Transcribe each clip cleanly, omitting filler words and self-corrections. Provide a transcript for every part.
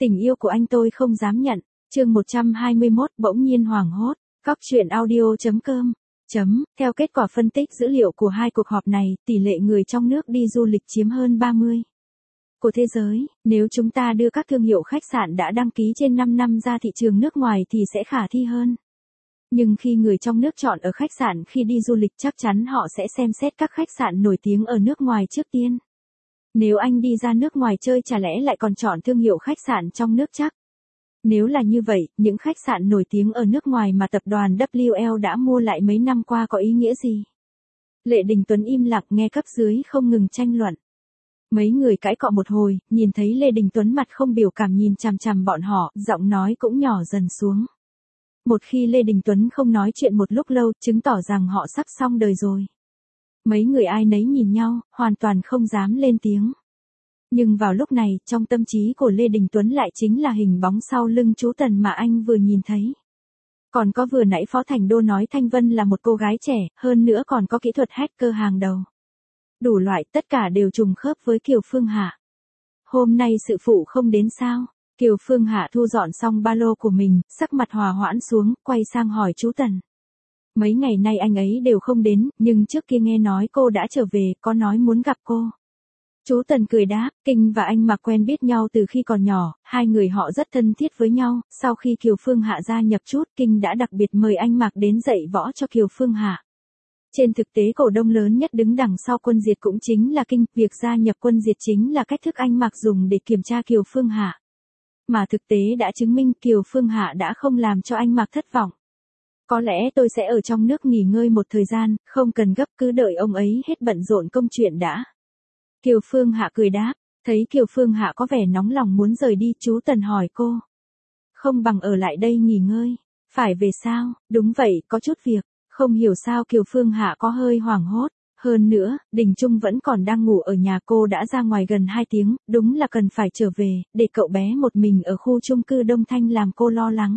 Tình yêu của anh tôi không dám nhận. Chương 121 bỗng nhiên hoảng hốt. Góc truyện audio.com. Theo kết quả phân tích dữ liệu của hai cuộc họp này, tỷ lệ người trong nước đi du lịch chiếm hơn 30% của thế giới. Nếu chúng ta đưa các thương hiệu khách sạn đã đăng ký trên 5 năm ra thị trường nước ngoài thì sẽ khả thi hơn. Nhưng khi người trong nước chọn ở khách sạn khi đi du lịch, chắc chắn họ sẽ xem xét các khách sạn nổi tiếng ở nước ngoài trước tiên. Nếu anh đi ra nước ngoài chơi chả lẽ lại còn chọn thương hiệu khách sạn trong nước chắc? Nếu là như vậy, những khách sạn nổi tiếng ở nước ngoài mà tập đoàn WL đã mua lại mấy năm qua có ý nghĩa gì? Lệ Đình Tuấn im lặng nghe cấp dưới không ngừng tranh luận. Mấy người cãi cọ một hồi, nhìn thấy Lê Đình Tuấn mặt không biểu cảm nhìn chằm chằm bọn họ, giọng nói cũng nhỏ dần xuống. Một khi Lê Đình Tuấn không nói chuyện một lúc lâu, chứng tỏ rằng họ sắp xong đời rồi. Mấy người ai nấy nhìn nhau, hoàn toàn không dám lên tiếng. Nhưng vào lúc này, trong tâm trí của Lê Đình Tuấn lại chính là hình bóng sau lưng chú Tần mà anh vừa nhìn thấy. Còn có vừa nãy Phó Thành Đô nói Thanh Vân là một cô gái trẻ, hơn nữa còn có kỹ thuật hacker hàng đầu. Đủ loại, tất cả đều trùng khớp với Kiều Phương Hạ. Hôm nay sự phụ không đến sao? Kiều Phương Hạ thu dọn xong ba lô của mình, sắc mặt hòa hoãn xuống, quay sang hỏi chú Tần. Mấy ngày nay anh ấy đều không đến, nhưng trước kia nghe nói cô đã trở về, có nói muốn gặp cô. Chú Tần cười đáp, Kinh và anh Mạc quen biết nhau từ khi còn nhỏ, hai người họ rất thân thiết với nhau, sau khi Kiều Phương Hạ gia nhập chút, Kinh đã đặc biệt mời anh Mạc đến dạy võ cho Kiều Phương Hạ. Trên thực tế cổ đông lớn nhất đứng đằng sau Quân Diệt cũng chính là Kinh, việc gia nhập Quân Diệt chính là cách thức anh Mạc dùng để kiểm tra Kiều Phương Hạ. Mà thực tế đã chứng minh Kiều Phương Hạ đã không làm cho anh Mạc thất vọng. Có lẽ tôi sẽ ở trong nước nghỉ ngơi một thời gian, không cần gấp, cứ đợi ông ấy hết bận rộn công chuyện đã. Kiều Phương Hạ cười đáp, thấy Kiều Phương Hạ có vẻ nóng lòng muốn rời đi, chú Tần hỏi cô. Không bằng ở lại đây nghỉ ngơi, phải về sao? Đúng vậy, có chút việc, không hiểu sao Kiều Phương Hạ có hơi hoảng hốt. Hơn nữa, Đình Trung vẫn còn đang ngủ ở nhà, cô đã ra ngoài gần 2 tiếng, đúng là cần phải trở về, để cậu bé một mình ở khu chung cư Đông Thanh làm cô lo lắng.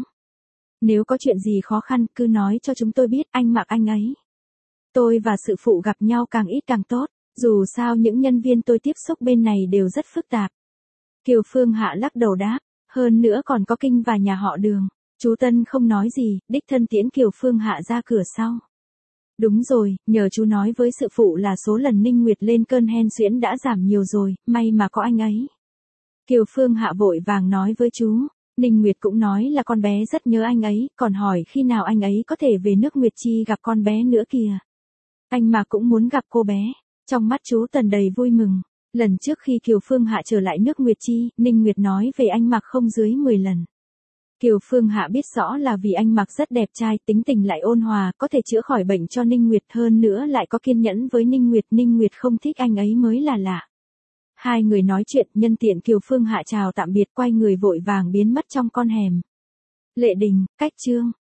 Nếu có chuyện gì khó khăn, cứ nói cho chúng tôi biết, anh Mạc anh ấy. Tôi và sự phụ gặp nhau càng ít càng tốt, dù sao những nhân viên tôi tiếp xúc bên này đều rất phức tạp. Kiều Phương Hạ lắc đầu đáp, hơn nữa còn có Kinh và nhà họ Đường. Chú Tân không nói gì, đích thân tiễn Kiều Phương Hạ ra cửa sau. Đúng rồi, nhờ chú nói với sự phụ là số lần Ninh Nguyệt lên cơn hen suyễn đã giảm nhiều rồi, may mà có anh ấy. Kiều Phương Hạ vội vàng nói với chú, Ninh Nguyệt cũng nói là con bé rất nhớ anh ấy, còn hỏi khi nào anh ấy có thể về nước Nguyệt Chi gặp con bé nữa kìa. Anh mà cũng muốn gặp cô bé. Trong mắt chú Tần đầy vui mừng. Lần trước khi Kiều Phương Hạ trở lại nước Nguyệt Chi, Ninh Nguyệt nói về anh Mạc không dưới 10 lần. Kiều Phương Hạ biết rõ là vì anh Mạc rất đẹp trai, tính tình lại ôn hòa, có thể chữa khỏi bệnh cho Ninh Nguyệt, hơn nữa lại có kiên nhẫn với Ninh Nguyệt không thích anh ấy mới là lạ. Hai người nói chuyện, nhân tiện Kiều Phương Hạ chào tạm biệt, quay người vội vàng biến mất trong con hẻm. Lệ Đình, cách chương